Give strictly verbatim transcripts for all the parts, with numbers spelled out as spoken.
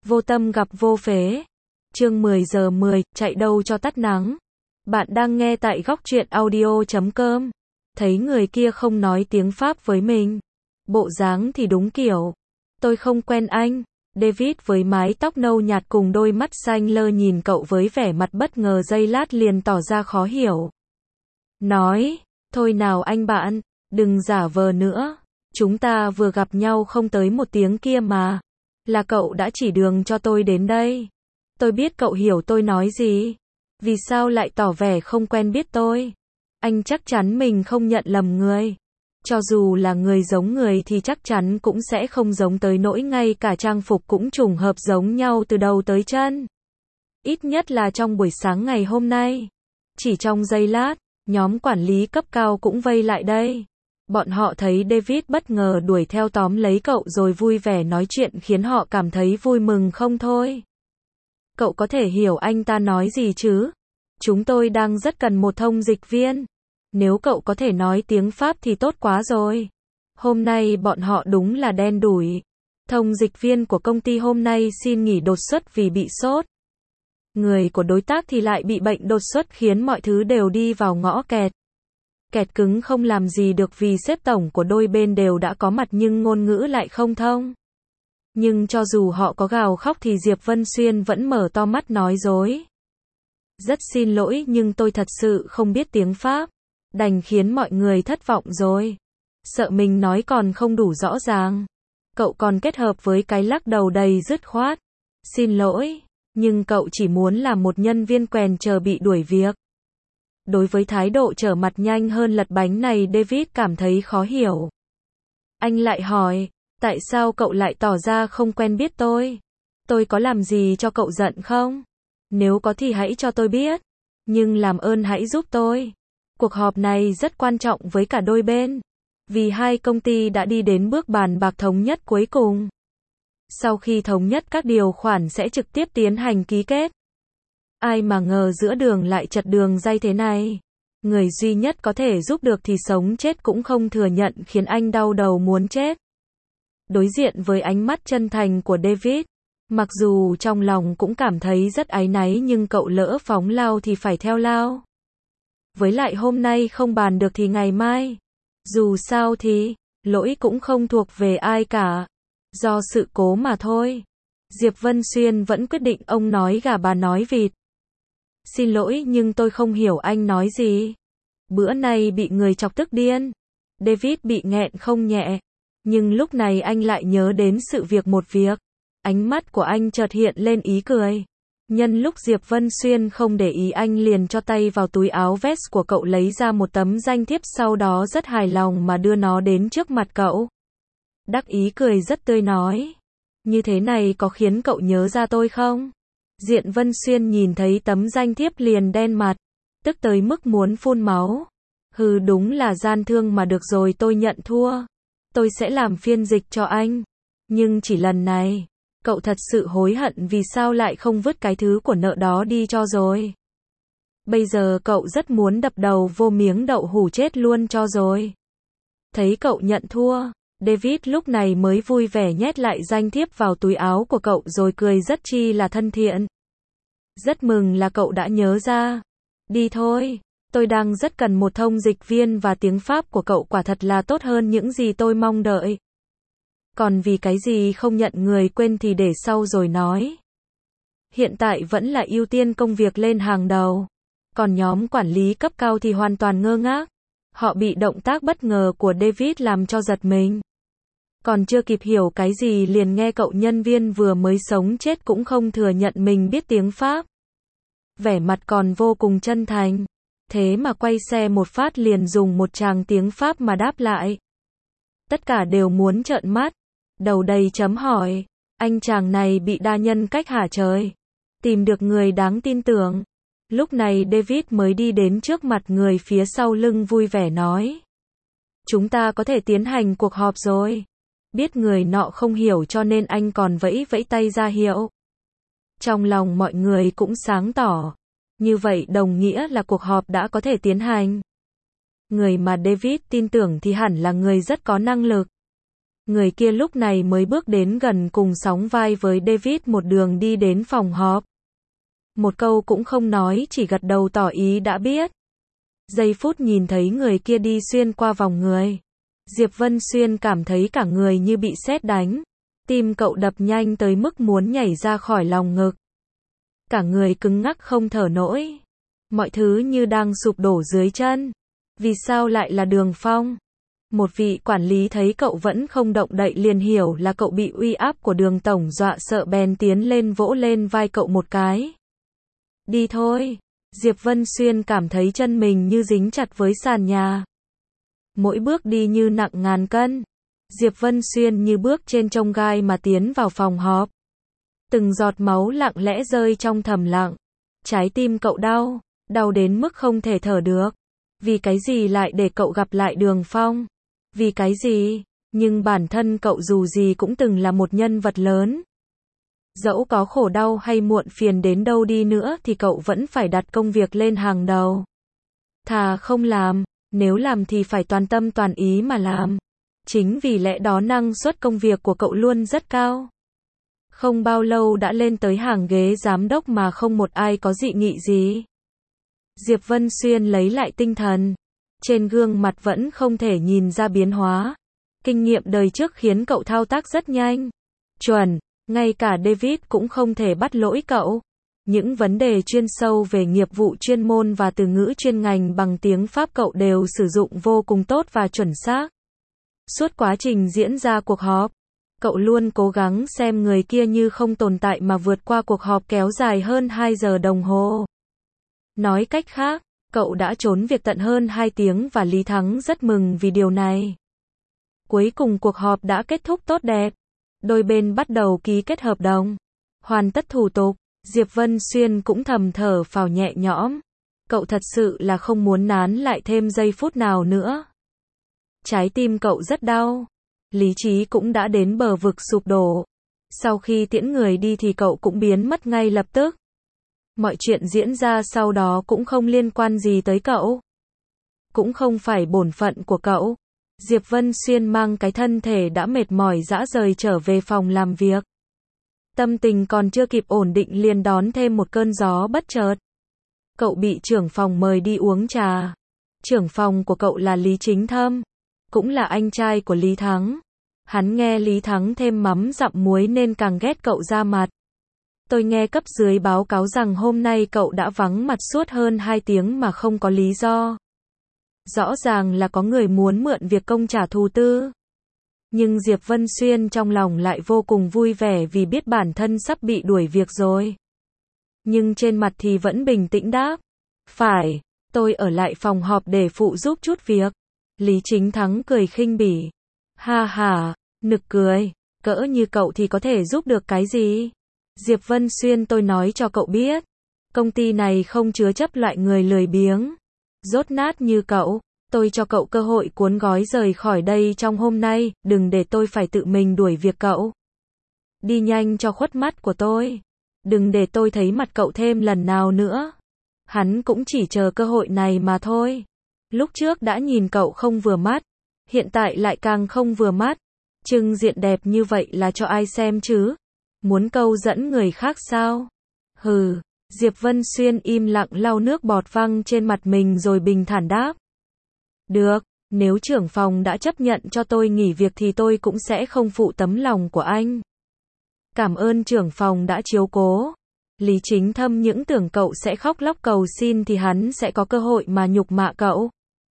Vô tâm gặp vô phế. Chương mười giờ mười, chạy đâu cho tắt nắng. Bạn đang nghe tại góc truyện audio chấm com. Thấy người kia không nói tiếng Pháp với mình. Bộ dáng thì đúng kiểu. Tôi không quen anh. David với mái tóc nâu nhạt cùng đôi mắt xanh lơ nhìn cậu với vẻ mặt bất ngờ, giây lát liền tỏ ra khó hiểu. Nói, thôi nào anh bạn, đừng giả vờ nữa. Chúng ta vừa gặp nhau không tới một tiếng kia mà. Là cậu đã chỉ đường cho tôi đến đây. Tôi biết cậu hiểu tôi nói gì. Vì sao lại tỏ vẻ không quen biết tôi? Anh chắc chắn mình không nhận lầm người. Cho dù là người giống người thì chắc chắn cũng sẽ không giống tới nỗi ngay cả trang phục cũng trùng hợp giống nhau từ đầu tới chân. Ít nhất là trong buổi sáng ngày hôm nay. Chỉ trong giây lát, nhóm quản lý cấp cao cũng vây lại đây. Bọn họ thấy David bất ngờ đuổi theo tóm lấy cậu rồi vui vẻ nói chuyện khiến họ cảm thấy vui mừng không thôi. Cậu có thể hiểu anh ta nói gì chứ? Chúng tôi đang rất cần một thông dịch viên. Nếu cậu có thể nói tiếng Pháp thì tốt quá rồi. Hôm nay bọn họ đúng là đen đủi. Thông dịch viên của công ty hôm nay xin nghỉ đột xuất vì bị sốt. Người của đối tác thì lại bị bệnh đột xuất khiến mọi thứ đều đi vào ngõ kẹt. Kẹt cứng không làm gì được vì sếp tổng của đôi bên đều đã có mặt nhưng ngôn ngữ lại không thông. Nhưng cho dù họ có gào khóc thì Diệp Vân Xuyên vẫn mở to mắt nói dối. Rất xin lỗi nhưng tôi thật sự không biết tiếng Pháp. Đành khiến mọi người thất vọng rồi. Sợ mình nói còn không đủ rõ ràng. Cậu còn kết hợp với cái lắc đầu đầy dứt khoát. Xin lỗi, nhưng cậu chỉ muốn là một nhân viên quèn chờ bị đuổi việc. Đối với thái độ trở mặt nhanh hơn lật bánh này, David cảm thấy khó hiểu. Anh lại hỏi, tại sao cậu lại tỏ ra không quen biết tôi? Tôi có làm gì cho cậu giận không? Nếu có thì hãy cho tôi biết. Nhưng làm ơn hãy giúp tôi. Cuộc họp này rất quan trọng với cả đôi bên. Vì hai công ty đã đi đến bước bàn bạc thống nhất cuối cùng. Sau khi thống nhất các điều khoản sẽ trực tiếp tiến hành ký kết. Ai mà ngờ giữa đường lại chật đường ray thế này. Người duy nhất có thể giúp được thì sống chết cũng không thừa nhận khiến anh đau đầu muốn chết. Đối diện với ánh mắt chân thành của David, mặc dù trong lòng cũng cảm thấy rất áy náy nhưng cậu lỡ phóng lao thì phải theo lao. Với lại hôm nay không bàn được thì ngày mai. Dù sao thì, lỗi cũng không thuộc về ai cả. Do sự cố mà thôi. Diệp Vân Xuyên vẫn quyết định ông nói gà bà nói vịt. Xin lỗi nhưng tôi không hiểu anh nói gì. Bữa nay bị người chọc tức điên. David bị nghẹn không nhẹ. Nhưng lúc này anh lại nhớ đến sự việc một việc. Ánh mắt của anh chợt hiện lên ý cười. Nhân lúc Diệp Vân Xuyên không để ý anh liền cho tay vào túi áo vest của cậu lấy ra một tấm danh thiếp, sau đó rất hài lòng mà đưa nó đến trước mặt cậu. Đắc ý cười rất tươi nói. Như thế này có khiến cậu nhớ ra tôi không? Diệp Vân Xuyên nhìn thấy tấm danh thiếp liền đen mặt. Tức tới mức muốn phun máu. Hừ, đúng là gian thương mà, được rồi tôi nhận thua. Tôi sẽ làm phiên dịch cho anh. Nhưng chỉ lần này. Cậu thật sự hối hận vì sao lại không vứt cái thứ của nợ đó đi cho rồi. Bây giờ cậu rất muốn đập đầu vô miếng đậu hủ chết luôn cho rồi. Thấy cậu nhận thua, David lúc này mới vui vẻ nhét lại danh thiếp vào túi áo của cậu rồi cười rất chi là thân thiện. Rất mừng là cậu đã nhớ ra. Đi thôi, tôi đang rất cần một thông dịch viên và tiếng Pháp của cậu quả thật là tốt hơn những gì tôi mong đợi. Còn vì cái gì không nhận người quên thì để sau rồi nói. Hiện tại vẫn là ưu tiên công việc lên hàng đầu. Còn nhóm quản lý cấp cao thì hoàn toàn ngơ ngác. Họ bị động tác bất ngờ của David làm cho giật mình. Còn chưa kịp hiểu cái gì liền nghe cậu nhân viên vừa mới sống chết cũng không thừa nhận mình biết tiếng Pháp. Vẻ mặt còn vô cùng chân thành. Thế mà quay xe một phát liền dùng một tràng tiếng Pháp mà đáp lại. Tất cả đều muốn trợn mắt. Đầu đầy chấm hỏi. Anh chàng này bị đa nhân cách hả trời? Tìm được người đáng tin tưởng. Lúc này David mới đi đến trước mặt người phía sau lưng vui vẻ nói. Chúng ta có thể tiến hành cuộc họp rồi. Biết người nọ không hiểu cho nên anh còn vẫy vẫy tay ra hiệu. Trong lòng mọi người cũng sáng tỏ. Như vậy đồng nghĩa là cuộc họp đã có thể tiến hành. Người mà David tin tưởng thì hẳn là người rất có năng lực. Người kia lúc này mới bước đến gần cùng sóng vai với David một đường đi đến phòng họp. Một câu cũng không nói, chỉ gật đầu tỏ ý đã biết. Giây phút nhìn thấy người kia đi xuyên qua vòng người, Diệp Vân Xuyên cảm thấy cả người như bị sét đánh. Tim cậu đập nhanh tới mức muốn nhảy ra khỏi lòng ngực. Cả người cứng ngắc không thở nổi. Mọi thứ như đang sụp đổ dưới chân. Vì sao lại là Đường Phong? Một vị quản lý thấy cậu vẫn không động đậy liền hiểu là cậu bị uy áp của Đường tổng dọa sợ, bèn tiến lên vỗ lên vai cậu một cái. Đi thôi. Diệp Vân Xuyên cảm thấy chân mình như dính chặt với sàn nhà. Mỗi bước đi như nặng ngàn cân. Diệp Vân Xuyên như bước trên chông gai mà tiến vào phòng họp. Từng giọt máu lặng lẽ rơi trong thầm lặng. Trái tim cậu đau, đau đến mức không thể thở được. Vì cái gì lại để cậu gặp lại Đường Phong? Vì cái gì? Nhưng bản thân cậu dù gì cũng từng là một nhân vật lớn. Dẫu có khổ đau hay muộn phiền đến đâu đi nữa thì cậu vẫn phải đặt công việc lên hàng đầu. Thà không làm, nếu làm thì phải toàn tâm toàn ý mà làm. Chính vì lẽ đó năng suất công việc của cậu luôn rất cao. Không bao lâu đã lên tới hàng ghế giám đốc mà không một ai có dị nghị gì. Diệp Vân Xuyên lấy lại tinh thần. Trên gương mặt vẫn không thể nhìn ra biến hóa. Kinh nghiệm đời trước khiến cậu thao tác rất nhanh. Chuẩn, ngay cả David cũng không thể bắt lỗi cậu. Những vấn đề chuyên sâu về nghiệp vụ chuyên môn và từ ngữ chuyên ngành bằng tiếng Pháp cậu đều sử dụng vô cùng tốt và chuẩn xác. Suốt quá trình diễn ra cuộc họp, cậu luôn cố gắng xem người kia như không tồn tại mà vượt qua cuộc họp kéo dài hơn hai giờ đồng hồ. Nói cách khác, cậu đã trốn việc tận hơn hai tiếng và Lý Thắng rất mừng vì điều này. Cuối cùng cuộc họp đã kết thúc tốt đẹp. Đôi bên bắt đầu ký kết hợp đồng. Hoàn tất thủ tục, Diệp Vân Xuyên cũng thầm thở phào nhẹ nhõm. Cậu thật sự là không muốn nán lại thêm giây phút nào nữa. Trái tim cậu rất đau. Lý trí cũng đã đến bờ vực sụp đổ. Sau khi tiễn người đi thì cậu cũng biến mất ngay lập tức. Mọi chuyện diễn ra sau đó cũng không liên quan gì tới cậu. Cũng không phải bổn phận của cậu. Diệp Vân Xuyên mang cái thân thể đã mệt mỏi rã rời trở về phòng làm việc. Tâm tình còn chưa kịp ổn định liền đón thêm một cơn gió bất chợt. Cậu bị trưởng phòng mời đi uống trà. Trưởng phòng của cậu là Lý Chính Thâm, cũng là anh trai của Lý Thắng. Hắn nghe Lý Thắng thêm mắm dặm muối nên càng ghét cậu ra mặt. Tôi nghe cấp dưới báo cáo rằng hôm nay cậu đã vắng mặt suốt hơn hai tiếng mà không có lý do. Rõ ràng là có người muốn mượn việc công trả thù tư. Nhưng Diệp Vân Xuyên trong lòng lại vô cùng vui vẻ vì biết bản thân sắp bị đuổi việc rồi. Nhưng trên mặt thì vẫn bình tĩnh đáp. Phải, tôi ở lại phòng họp để phụ giúp chút việc. Lý Chính Thắng cười khinh bỉ. Ha ha, nực cười, cỡ như cậu thì có thể giúp được cái gì? Diệp Vân Xuyên, tôi nói cho cậu biết. Công ty này không chứa chấp loại người lười biếng, dốt nát như cậu. Tôi cho cậu cơ hội cuốn gói rời khỏi đây trong hôm nay, đừng để tôi phải tự mình đuổi việc cậu. Đi nhanh cho khuất mắt của tôi. Đừng để tôi thấy mặt cậu thêm lần nào nữa. Hắn cũng chỉ chờ cơ hội này mà thôi. Lúc trước đã nhìn cậu không vừa mắt, hiện tại lại càng không vừa mắt. Trưng diện đẹp như vậy là cho ai xem chứ? Muốn câu dẫn người khác sao? Hừ, Diệp Vân Xuyên im lặng lau nước bọt văng trên mặt mình rồi bình thản đáp. Được, nếu trưởng phòng đã chấp nhận cho tôi nghỉ việc thì tôi cũng sẽ không phụ tấm lòng của anh. Cảm ơn trưởng phòng đã chiếu cố. Lý Chính Thâm những tưởng cậu sẽ khóc lóc cầu xin thì hắn sẽ có cơ hội mà nhục mạ cậu.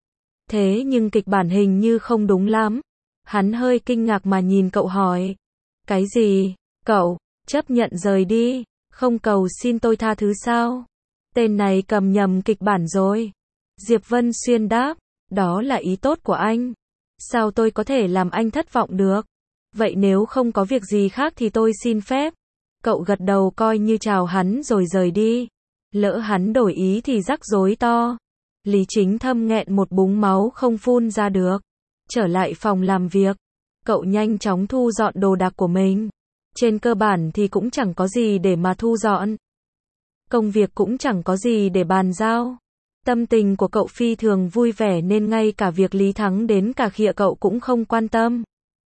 Thế nhưng kịch bản hình như không đúng lắm. Hắn hơi kinh ngạc mà nhìn cậu hỏi. Cái gì? Cậu, chấp nhận rời đi, không cầu xin tôi tha thứ sao? Tên này cầm nhầm kịch bản rồi. Diệp Vân Xuyên đáp. Đó là ý tốt của anh. Sao tôi có thể làm anh thất vọng được? Vậy nếu không có việc gì khác thì tôi xin phép. Cậu gật đầu coi như chào hắn rồi rời đi. Lỡ hắn đổi ý thì rắc rối to. Lý Chính Thâm nghẹn một búng máu không phun ra được. Trở lại phòng làm việc. Cậu nhanh chóng thu dọn đồ đạc của mình. Trên cơ bản thì cũng chẳng có gì để mà thu dọn. Công việc cũng chẳng có gì để bàn giao. Tâm tình của cậu phi thường vui vẻ nên ngay cả việc Lý Thắng đến cà khịa cậu cũng không quan tâm.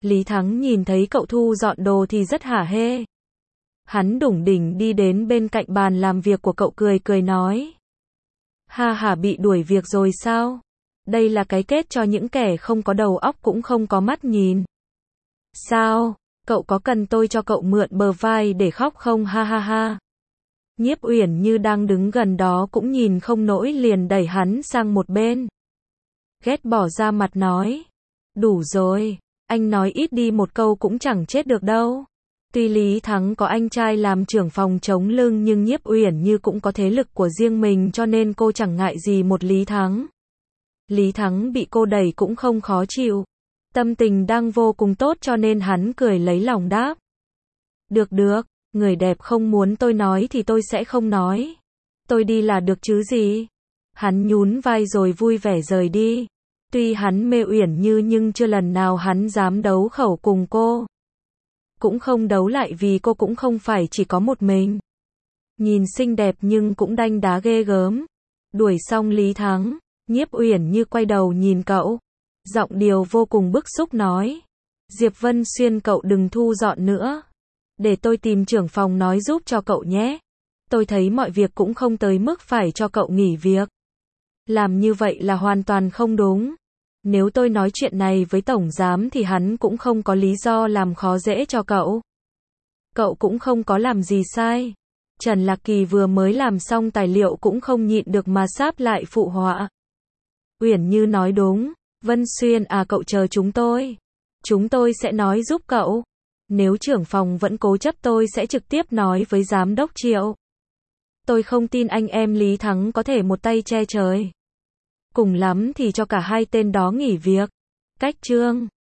Lý Thắng nhìn thấy cậu thu dọn đồ thì rất hả hê. Hắn đủng đỉnh đi đến bên cạnh bàn làm việc của cậu cười cười nói. Ha hả, bị đuổi việc rồi sao? Đây là cái kết cho những kẻ không có đầu óc cũng không có mắt nhìn. Sao? Cậu có cần tôi cho cậu mượn bờ vai để khóc không? Ha ha ha. Nhiếp Uyển Như đang đứng gần đó cũng nhìn không nổi liền đẩy hắn sang một bên. Ghét bỏ ra mặt nói. Đủ rồi, anh nói ít đi một câu cũng chẳng chết được đâu. Tuy Lý Thắng có anh trai làm trưởng phòng chống lưng nhưng Nhiếp Uyển Như cũng có thế lực của riêng mình cho nên cô chẳng ngại gì một Lý Thắng. Lý Thắng bị cô đẩy cũng không khó chịu. Tâm tình đang vô cùng tốt cho nên hắn cười lấy lòng đáp. Được được, người đẹp không muốn tôi nói thì tôi sẽ không nói. Tôi đi là được chứ gì. Hắn nhún vai rồi vui vẻ rời đi. Tuy hắn mê Uyển Như nhưng chưa lần nào hắn dám đấu khẩu cùng cô. Cũng không đấu lại vì cô cũng không phải chỉ có một mình. Nhìn xinh đẹp nhưng cũng đanh đá ghê gớm. Đuổi xong Lý Thắng, Nhiếp Uyển Như quay đầu nhìn cậu. Giọng điệu vô cùng bức xúc nói. Diệp Vân Xuyên, cậu đừng thu dọn nữa. Để tôi tìm trưởng phòng nói giúp cho cậu nhé. Tôi thấy mọi việc cũng không tới mức phải cho cậu nghỉ việc. Làm như vậy là hoàn toàn không đúng. Nếu tôi nói chuyện này với tổng giám thì hắn cũng không có lý do làm khó dễ cho cậu. Cậu cũng không có làm gì sai. Trần Lạc Kỳ vừa mới làm xong tài liệu cũng không nhịn được mà sáp lại phụ họa. Uyển Như nói đúng. Vân Xuyên à, cậu chờ chúng tôi. Chúng tôi sẽ nói giúp cậu. Nếu trưởng phòng vẫn cố chấp tôi sẽ trực tiếp nói với giám đốc Triệu. Tôi không tin anh em Lý Thắng có thể một tay che trời. Cùng lắm thì cho cả hai tên đó nghỉ việc. Cách chương